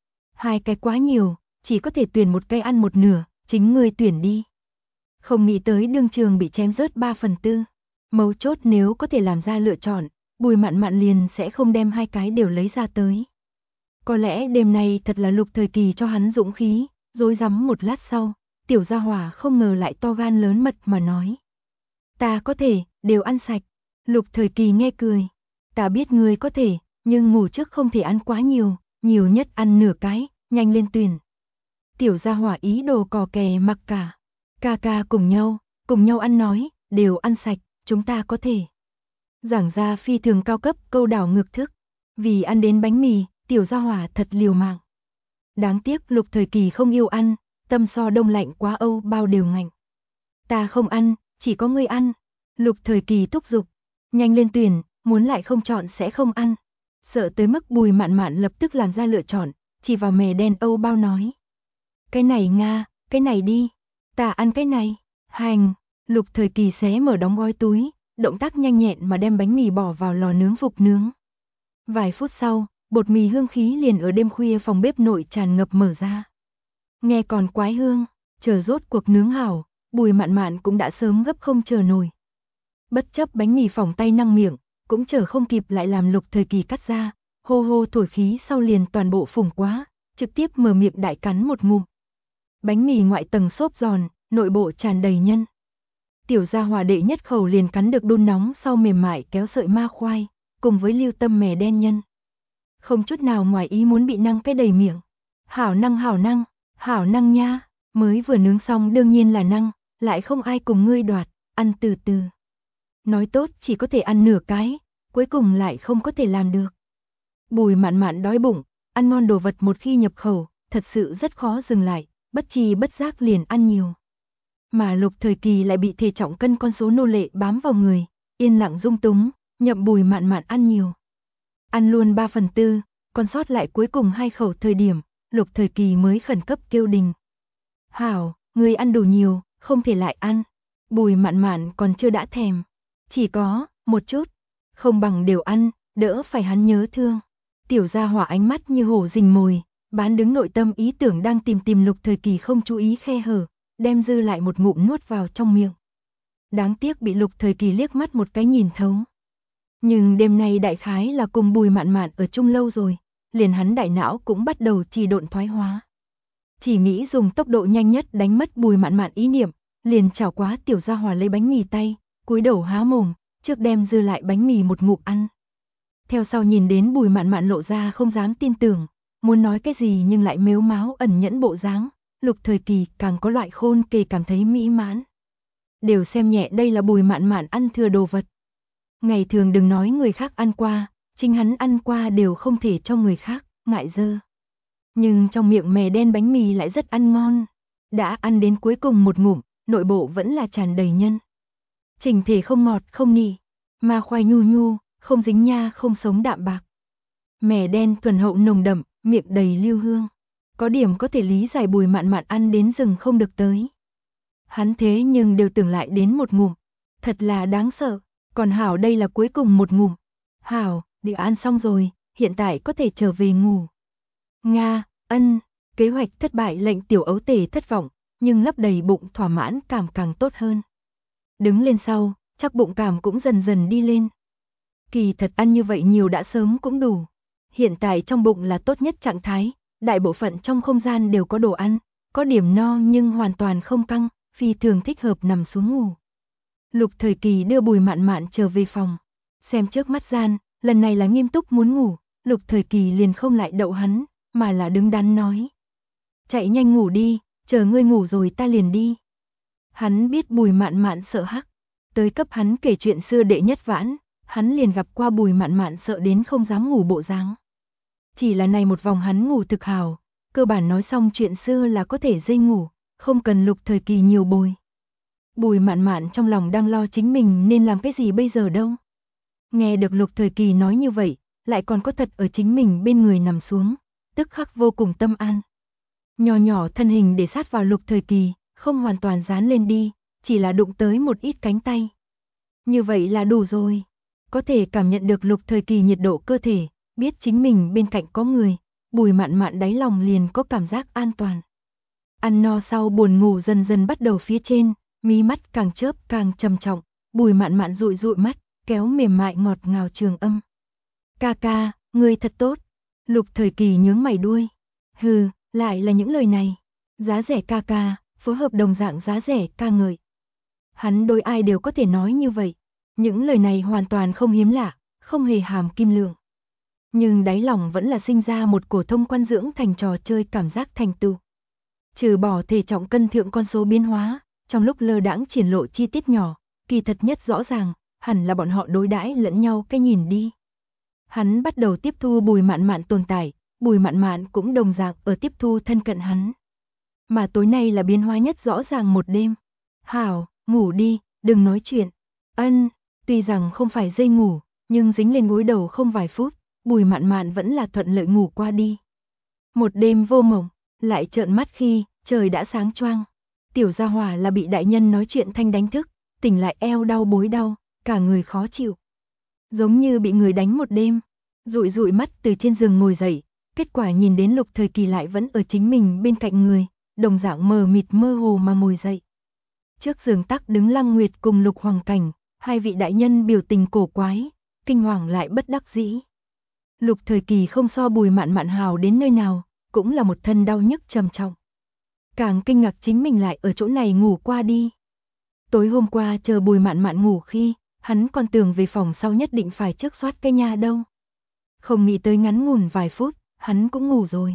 2 cái quá nhiều, chỉ có thể tuyển một cây ăn một nửa, chính ngươi tuyển đi. Không nghĩ tới đương trường bị chém rớt 3/4. Mấu chốt nếu có thể làm ra lựa chọn, Bùi Mạn Mạn liền sẽ không đem 2 cái đều lấy ra tới. Có lẽ đêm nay thật là Lục Thời Kỳ cho hắn dũng khí, rối rắm một lát sau, tiểu gia hỏa không ngờ lại to gan lớn mật mà nói. Ta có thể, đều ăn sạch. Lục Thời Kỳ nghe cười. Ta biết ngươi có thể, nhưng ngủ trước không thể ăn quá nhiều, nhiều nhất ăn nửa cái, nhanh lên tuyển. Tiểu gia hỏa ý đồ cò kè mặc cả. Ca cùng nhau ăn nói, đều ăn sạch, chúng ta có thể. Giảng ra phi thường cao cấp câu đảo ngược thức. Vì ăn đến bánh mì, tiểu gia hỏa thật liều mạng. Đáng tiếc Lục Thời Kỳ không yêu ăn, tâm so đông lạnh quá âu bao đều ngạnh. Ta không ăn, chỉ có ngươi ăn. Lục Thời Kỳ thúc giục. Nhanh lên tuyển, muốn lại không chọn sẽ không ăn. Sợ tới mức Bùi Mạn Mạn lập tức làm ra lựa chọn, chỉ vào mè đen Âu bao nói. Cái này Nga, cái này đi, ta ăn cái này, hành, Lục Thời Kỳ xé mở đóng gói túi, động tác nhanh nhẹn mà đem bánh mì bỏ vào lò nướng vục nướng. Vài phút sau, bột mì hương khí liền ở đêm khuya phòng bếp nội tràn ngập mở ra. Nghe còn quái hương, chờ rốt cuộc nướng hảo, Bùi Mạn Mạn cũng đã sớm gấp không chờ nổi. Bất chấp bánh mì phỏng tay năng miệng, cũng chờ không kịp lại làm Lục Thời Kỳ cắt ra, hô hô thổi khí sau liền toàn bộ phủng quá, trực tiếp mở miệng đại cắn một ngụm. Bánh mì ngoại tầng xốp giòn, nội bộ tràn đầy nhân. Tiểu gia hỏa đệ nhất khẩu liền cắn được đun nóng sau mềm mại kéo sợi ma khoai, cùng với lưu tâm mè đen nhân. Không chút nào ngoài ý muốn bị năng cái đầy miệng. Hảo năng nha, mới vừa nướng xong đương nhiên là năng, lại không ai cùng ngươi đoạt, ăn từ từ. Nói tốt chỉ có thể ăn nửa cái, cuối cùng lại không có thể làm được. Bùi Mạn Mạn đói bụng, ăn ngon đồ vật một khi nhập khẩu, thật sự rất khó dừng lại, bất tri bất giác liền ăn nhiều. Mà Lục Thời Kỳ lại bị thể trọng cân con số nô lệ bám vào người, yên lặng dung túng, nhậm Bùi Mạn Mạn ăn nhiều. Ăn luôn 3/4, còn sót lại cuối cùng 2 khẩu thời điểm, Lục Thời Kỳ mới khẩn cấp kêu đình. Hảo, người ăn đủ nhiều, không thể lại ăn. Bùi Mạn Mạn còn chưa đã thèm. Chỉ có, một chút, không bằng đều ăn, đỡ phải hắn nhớ thương. Tiểu gia hỏa ánh mắt như hổ rình mồi, bán đứng nội tâm ý tưởng đang tìm Lục Thời Kỳ không chú ý khe hở, đem dư lại một ngụm nuốt vào trong miệng. Đáng tiếc bị Lục Thời Kỳ liếc mắt một cái nhìn thấu. Nhưng đêm nay đại khái là cùng Bùi Mạn Mạn ở chung lâu rồi, liền hắn đại não cũng bắt đầu trì độn thoái hóa. Chỉ nghĩ dùng tốc độ nhanh nhất đánh mất Bùi Mạn Mạn ý niệm, liền chảo quá tiểu gia hỏa lấy bánh mì tay, cúi đầu há mồm, trước đem dư lại bánh mì một ngụm ăn. Theo sau nhìn đến Bùi Mạn Mạn lộ ra không dám tin tưởng, muốn nói cái gì nhưng lại mếu máo ẩn nhẫn bộ dáng, Lục Thời Kỳ càng có loại khôn kề cảm thấy mỹ mãn. Đều xem nhẹ đây là Bùi Mạn Mạn ăn thừa đồ vật. Ngày thường đừng nói người khác ăn qua, chính hắn ăn qua đều không thể cho người khác, ngại dơ. Nhưng trong miệng mè đen bánh mì lại rất ăn ngon. Đã ăn đến cuối cùng một ngụm, nội bộ vẫn là tràn đầy nhân. Chỉnh thể không ngọt không nị, mà khoai nhu nhu, không dính nha không sống đạm bạc. Mè đen thuần hậu nồng đậm, miệng đầy lưu hương. Có điểm có thể lý giải Bùi Mạn Mạn ăn đến rừng không được tới. Hắn thế nhưng đều tưởng lại đến một ngụm. Thật là đáng sợ, còn Hảo đây là cuối cùng một ngụm. Hảo, đi ăn xong rồi, hiện tại có thể trở về ngủ. Nga, ân, kế hoạch thất bại lệnh tiểu ấu tể thất vọng, nhưng lấp đầy bụng thỏa mãn cảm càng tốt hơn. Đứng lên sau, chắc bụng cảm cũng dần dần đi lên. Kỳ thật ăn như vậy nhiều đã sớm cũng đủ. Hiện tại trong bụng là tốt nhất trạng thái, đại bộ phận trong không gian đều có đồ ăn, có điểm no nhưng hoàn toàn không căng, phi thường thích hợp nằm xuống ngủ. Lục Thời Kỳ đưa Bùi Mạn Mạn trở về phòng, xem trước mắt gian, lần này là nghiêm túc muốn ngủ, Lục Thời Kỳ liền không lại đậu hắn, mà là đứng đắn nói. Chạy nhanh ngủ đi, chờ ngươi ngủ rồi ta liền đi. Hắn biết Bùi Mạn Mạn sợ hắc, tới cấp hắn kể chuyện xưa đệ nhất vãn, hắn liền gặp qua Bùi Mạn Mạn sợ đến không dám ngủ bộ dáng. Chỉ là này một vòng hắn ngủ thực hào, cơ bản nói xong chuyện xưa là có thể dây ngủ, không cần Lục Thời Kỳ nhiều bồi. Bùi Mạn Mạn trong lòng đang lo chính mình nên làm cái gì bây giờ đâu. Nghe được Lục Thời Kỳ nói như vậy, lại còn có thật ở chính mình bên người nằm xuống, tức khắc vô cùng tâm an. Nhỏ nhỏ thân hình để sát vào Lục Thời Kỳ, không hoàn toàn dán lên đi, chỉ là đụng tới một ít cánh tay. Như vậy là đủ rồi, có thể cảm nhận được Lục Thời Kỳ nhiệt độ cơ thể, biết chính mình bên cạnh có người, Bùi Mạn Mạn đáy lòng liền có cảm giác an toàn. Ăn no sau buồn ngủ dần dần bắt đầu phía trên, mí mắt càng chớp càng trầm trọng, Bùi Mạn Mạn dụi dụi mắt, kéo mềm mại ngọt ngào trường âm. Ca ca, ngươi thật tốt. Lục Thời Kỳ nhướng mày đuôi. Hừ, lại là những lời này. Giá rẻ ca ca, phối hợp đồng dạng giá rẻ ca ngợi. Hắn đối ai đều có thể nói như vậy. Những lời này hoàn toàn không hiếm lạ, không hề hàm kim lượng. Nhưng đáy lòng vẫn là sinh ra một cổ thông quan dưỡng thành trò chơi cảm giác thành tựu. Trừ bỏ thể trọng cân thượng con số biến hóa, trong lúc lơ đãng triển lộ chi tiết nhỏ, kỳ thật nhất rõ ràng, hẳn là bọn họ đối đãi lẫn nhau cái nhìn đi. Hắn bắt đầu tiếp thu Bùi Mạn Mạn tồn tại, Bùi Mạn Mạn cũng đồng dạng ở tiếp thu thân cận hắn. Mà tối nay là biến hóa nhất rõ ràng một đêm. Hảo, ngủ đi, đừng nói chuyện. Ân, tuy rằng không phải dây ngủ, nhưng dính lên gối đầu không vài phút, Bùi Mạn Mạn vẫn là thuận lợi ngủ qua đi. Một đêm vô mộng, lại trợn mắt khi trời đã sáng choang. Tiểu Gia Hỏa là bị đại nhân nói chuyện thanh đánh thức, tỉnh lại eo đau bối đau, cả người khó chịu. Giống như bị người đánh một đêm, dụi dụi mắt từ trên giường ngồi dậy, kết quả nhìn đến Lục Thời Kỳ lại vẫn ở chính mình bên cạnh người, đồng dạng mờ mịt mơ hồ mà ngồi dậy. Trước giường tắc đứng Lăng Nguyệt cùng Lục Hoàng Cảnh, hai vị đại nhân biểu tình cổ quái, kinh hoàng lại bất đắc dĩ. Lục Thời Kỳ không so Bùi Mạn Mạn hào đến nơi nào, cũng là một thân đau nhức trầm trọng. Càng kinh ngạc chính mình lại ở chỗ này ngủ qua đi. Tối hôm qua chờ Bùi Mạn Mạn ngủ khi, hắn còn tưởng về phòng sau nhất định phải trước soát cái nhà đâu. Không nghĩ tới ngắn ngủn vài phút, hắn cũng ngủ rồi.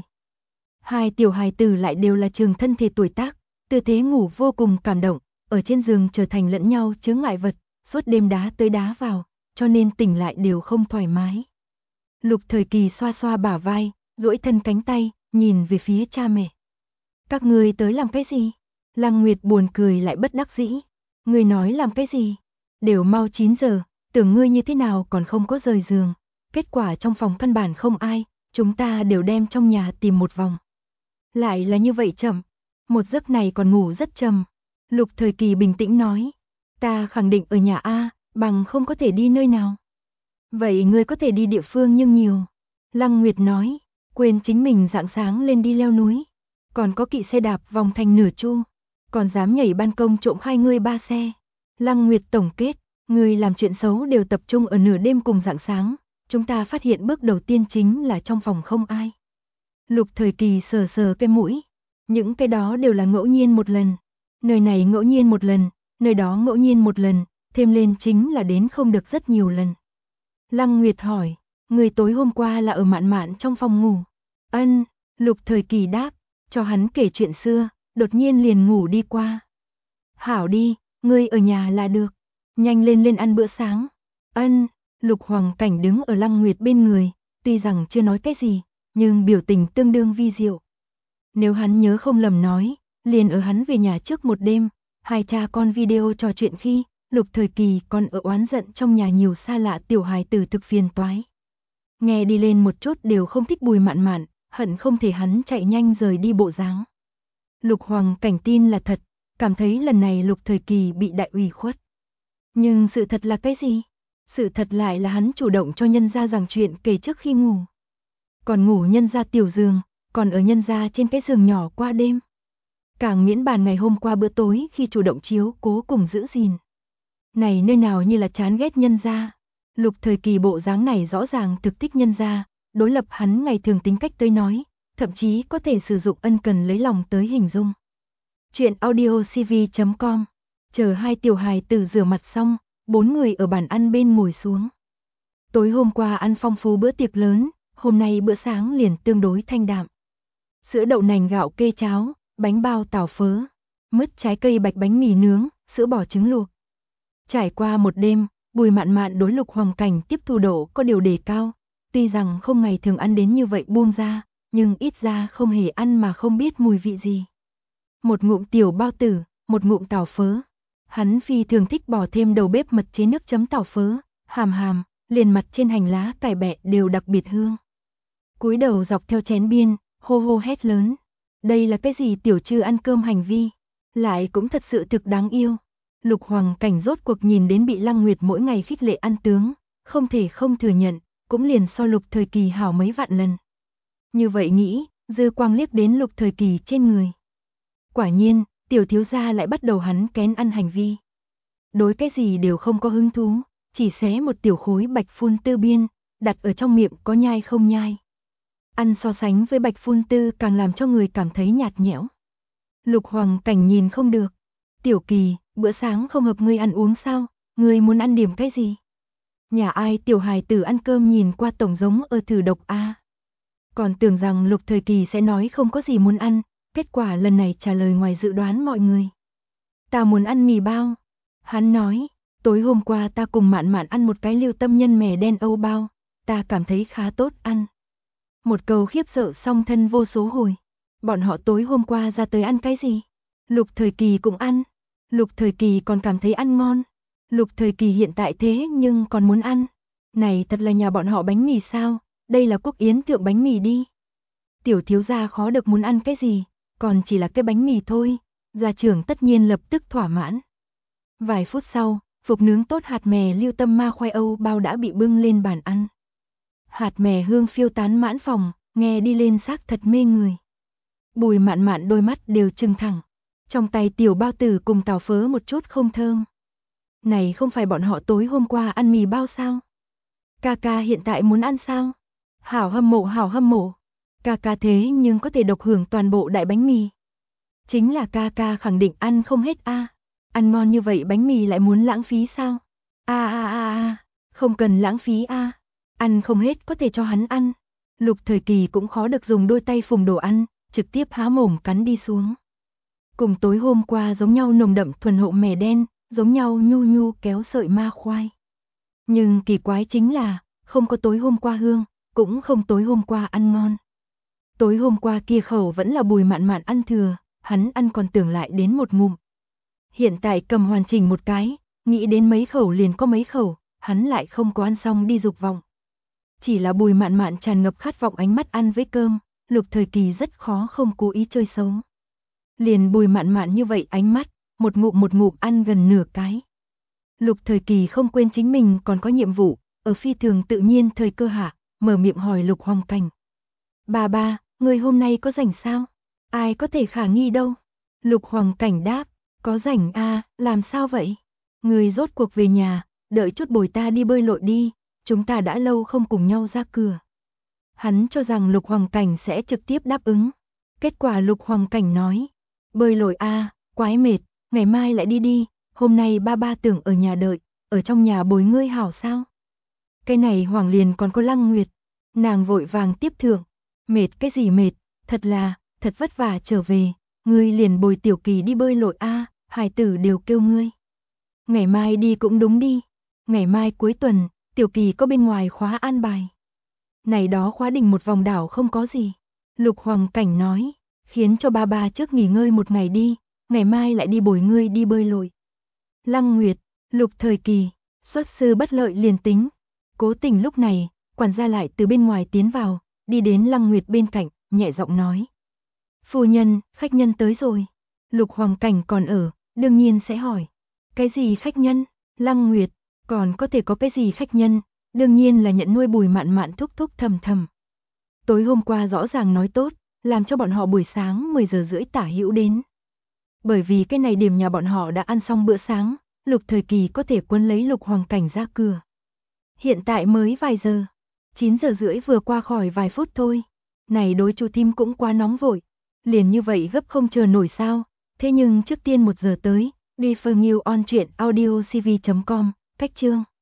Hai tiểu hài tử lại đều là trường thân thể tuổi tác, tư thế ngủ vô cùng cảm động, ở trên giường trở thành lẫn nhau chướng ngại vật, suốt đêm đá tới đá vào, cho nên tỉnh lại đều không thoải mái. Lục Thời Kỳ xoa xoa bả vai, duỗi thân cánh tay, nhìn về phía cha mẹ. Các ngươi tới làm cái gì? Lăng Nguyệt buồn cười lại bất đắc dĩ. Ngươi nói làm cái gì? Đều mau 9 giờ, tưởng ngươi như thế nào còn không có rời giường. Kết quả trong phòng căn bản không ai, chúng ta đều đem trong nhà tìm một vòng. Lại là như vậy chậm, một giấc này còn ngủ rất trầm. Lục Thời Kỳ bình tĩnh nói, ta khẳng định ở nhà A, bằng không có thể đi nơi nào. Vậy ngươi có thể đi địa phương nhưng nhiều. Lăng Nguyệt nói, quên chính mình rạng sáng lên đi leo núi. Còn có kỵ xe đạp vòng thành nửa chu. Còn dám nhảy ban công trộm khai ngươi 3 xe. Lăng Nguyệt tổng kết, người làm chuyện xấu đều tập trung ở nửa đêm cùng rạng sáng. Chúng ta phát hiện bước đầu tiên chính là trong phòng không ai. Lục Thời Kỳ sờ sờ cái mũi. Những cái đó đều là ngẫu nhiên một lần. Nơi này ngẫu nhiên một lần, nơi đó ngẫu nhiên một lần, thêm lên chính là đến không được rất nhiều lần. Lăng Nguyệt hỏi, người tối hôm qua là ở Mạn Mạn trong phòng ngủ. Ân, Lục Thời Kỳ đáp, cho hắn kể chuyện xưa, đột nhiên liền ngủ đi qua. Hảo đi, ngươi ở nhà là được, nhanh lên lên ăn bữa sáng. Ân, Lục Hoàng Cảnh đứng ở Lăng Nguyệt bên người, tuy rằng chưa nói cái gì, nhưng biểu tình tương đương vi diệu. Nếu hắn nhớ không lầm nói, liền ở hắn về nhà trước một đêm, hai cha con video trò chuyện khi, Lục Thời Kỳ còn ở oán giận trong nhà nhiều xa lạ tiểu hài tử thực phiền toái. Nghe đi lên một chút đều không thích Bùi Mạn Mạn, hận không thể hắn chạy nhanh rời đi bộ dáng. Lục Hoàng Cảnh tin là thật, cảm thấy lần này Lục Thời Kỳ bị đại ủy khuất. Nhưng sự thật là cái gì? Sự thật lại là hắn chủ động cho nhân gia giảng chuyện kể trước khi ngủ. Còn ngủ nhân gia tiểu giường, còn ở nhân gia trên cái giường nhỏ qua đêm. Càng miễn bàn ngày hôm qua bữa tối khi chủ động chiếu cố cùng giữ gìn. Này nơi nào như là chán ghét nhân gia. Lục Thời Kỳ bộ dáng này rõ ràng thực thích nhân gia, đối lập hắn ngày thường tính cách tới nói, thậm chí có thể sử dụng ân cần lấy lòng tới hình dung. Chuyện audiocv.com. Chờ hai tiểu hài tử rửa mặt xong, 4 người ở bàn ăn bên ngồi xuống. Tối hôm qua ăn phong phú bữa tiệc lớn, hôm nay bữa sáng liền tương đối thanh đạm. Sữa đậu nành gạo kê cháo, bánh bao tảo phớ, mứt trái cây bạch bánh mì nướng, sữa bò trứng luộc. Trải qua một đêm, Bùi Mạn Mạn đối Lục Hoàng Cảnh tiếp thu độ có điều đề cao, tuy rằng không ngày thường ăn đến như vậy buông ra, nhưng ít ra không hề ăn mà không biết mùi vị gì. Một ngụm tiểu bao tử, một ngụm tảo phớ. Hắn phi thường thích bỏ thêm đầu bếp mật chế nước chấm tảo phớ, hàm, liền mặt trên hành lá cải bẹ đều đặc biệt hương. Cúi đầu dọc theo chén biên, hô hô hét lớn. Đây là cái gì tiểu trư ăn cơm hành vi, lại cũng thật sự thực đáng yêu. Lục Hoàng Cảnh rốt cuộc nhìn đến bị Lăng Nguyệt mỗi ngày khích lệ ăn tướng, không thể không thừa nhận, cũng liền so Lục Thời Kỳ hảo mấy vạn lần. Như vậy nghĩ, dư quang liếc đến Lục Thời Kỳ trên người. Quả nhiên, tiểu thiếu gia lại bắt đầu hắn kén ăn hành vi. Đối cái gì đều không có hứng thú, chỉ xé một tiểu khối bạch phun tư biên, đặt ở trong miệng có nhai không nhai. Ăn so sánh với bạch phun tư càng làm cho người cảm thấy nhạt nhẽo. Lục Hoàng Cảnh nhìn không được. Tiểu Kỳ, bữa sáng không hợp ngươi ăn uống sao, ngươi muốn ăn điểm cái gì? Nhà ai tiểu hài tử ăn cơm nhìn qua tổng giống ở thử độc a. Còn tưởng rằng Lục Thời Kỳ sẽ nói không có gì muốn ăn, kết quả lần này trả lời ngoài dự đoán mọi người. Ta muốn ăn mì bao. Hắn nói, tối hôm qua ta cùng Mạn Mạn ăn một cái Lưu Tâm Nhân mè đen Âu bao, ta cảm thấy khá tốt ăn. Một câu khiếp sợ song thân vô số hồi. Bọn họ tối hôm qua ra tới ăn cái gì? Lục Thời Kỳ cũng ăn. Lục Thời Kỳ còn cảm thấy ăn ngon. Lục Thời Kỳ hiện tại thế nhưng còn muốn ăn. Này thật là nhà bọn họ bánh mì sao? Đây là Quốc Yến thượng bánh mì đi. Tiểu thiếu gia khó được muốn ăn cái gì, còn chỉ là cái bánh mì thôi, gia trưởng tất nhiên lập tức thỏa mãn. Vài phút sau, phục nướng tốt hạt mè Lưu Tâm Ma khoai Âu bao đã bị bưng lên bàn ăn. Hạt mè hương phiêu tán mãn phòng, nghe đi lên xác thật mê người. Bùi Mạn Mạn đôi mắt đều trừng thẳng, trong tay tiểu bao tử cùng tàu phớ một chút không thơm. Này không phải bọn họ tối hôm qua ăn mì bao sao? Ca ca hiện tại muốn ăn sao? Hảo hâm mộ hảo hâm mộ. Ca ca thế nhưng có thể độc hưởng toàn bộ đại bánh mì. Chính là ca ca khẳng định ăn không hết a. Ăn ngon như vậy bánh mì lại muốn lãng phí sao? Không cần lãng phí a. Ăn không hết có thể cho hắn ăn. Lục Thời Kỳ cũng khó được dùng đôi tay phùng đồ ăn, trực tiếp há mồm cắn đi xuống. Cùng tối hôm qua giống nhau nồng đậm thuần hậu mè đen, giống nhau nhu nhu kéo sợi ma khoai. Nhưng kỳ quái chính là, không có tối hôm qua hương, cũng không tối hôm qua ăn ngon. Tối hôm qua kia khẩu vẫn là Bùi Mạn Mạn ăn thừa, hắn ăn còn tưởng lại đến một ngụm. Hiện tại cầm hoàn chỉnh một cái, nghĩ đến mấy khẩu liền có mấy khẩu, hắn lại không có ăn xong đi dục vọng. Chỉ là Bùi Mạn Mạn tràn ngập khát vọng ánh mắt ăn với cơm, Lục Thời Kỳ rất khó không cố ý chơi xấu. Liền Bùi Mạn Mạn như vậy ánh mắt, một ngụm ăn gần nửa cái. Lục Thời Kỳ không quên chính mình còn có nhiệm vụ, ở phi thường tự nhiên thời cơ hạ, mở miệng hỏi Lục Hoàng Cảnh. Ba, người hôm nay có rảnh sao? Ai có thể khả nghi đâu? Lục Hoàng Cảnh đáp, có rảnh a, làm sao vậy? Người rốt cuộc về nhà, đợi chút bồi ta đi bơi lội đi, chúng ta đã lâu không cùng nhau ra cửa. Hắn cho rằng Lục Hoàng Cảnh sẽ trực tiếp đáp ứng. Kết quả Lục Hoàng Cảnh nói, bơi lội a, quái mệt, ngày mai lại đi đi, hôm nay ba tưởng ở nhà đợi, ở trong nhà bồi ngươi hảo sao? Cái này Hoàng liền còn có Lăng Nguyệt, nàng vội vàng tiếp thượng, mệt cái gì mệt, thật vất vả trở về, ngươi liền bồi Tiểu Kỳ đi bơi lội a, hài tử đều kêu ngươi. Ngày mai đi cũng đúng đi, ngày mai cuối tuần, Tiểu Kỳ có bên ngoài khóa an bài. Này đó khóa đình một vòng đảo không có gì. Lục Hoàng Cảnh nói, khiến cho ba trước nghỉ ngơi một ngày đi, ngày mai lại đi bồi ngươi đi bơi lội. Lăng Nguyệt, Lục Thời Kỳ, xuất sư bất lợi liền tính. Cố Tình lúc này, quản gia lại từ bên ngoài tiến vào, đi đến Lăng Nguyệt bên cạnh, nhẹ giọng nói. Phu nhân, khách nhân tới rồi. Lục Hoàng Cảnh còn ở, đương nhiên sẽ hỏi. Cái gì khách nhân? Lăng Nguyệt, còn có thể có cái gì khách nhân? Đương nhiên là nhận nuôi Bùi Mạn Mạn thúc thúc thầm thầm. Tối hôm qua rõ ràng nói tốt, làm cho bọn họ buổi sáng 10 giờ rưỡi tả hữu đến. Bởi vì cái này điểm nhà bọn họ đã ăn xong bữa sáng, Lục Thời Kỳ có thể quấn lấy Lục Hoàng Cảnh ra cửa. Hiện tại mới vài giờ, 9 giờ rưỡi vừa qua khỏi vài phút thôi. Này đối Chu Thím cũng quá nóng vội, liền như vậy gấp không chờ nổi sao. Thế nhưng trước tiên 1 giờ tới, Refer New on truyện audiocv.com, cách chương.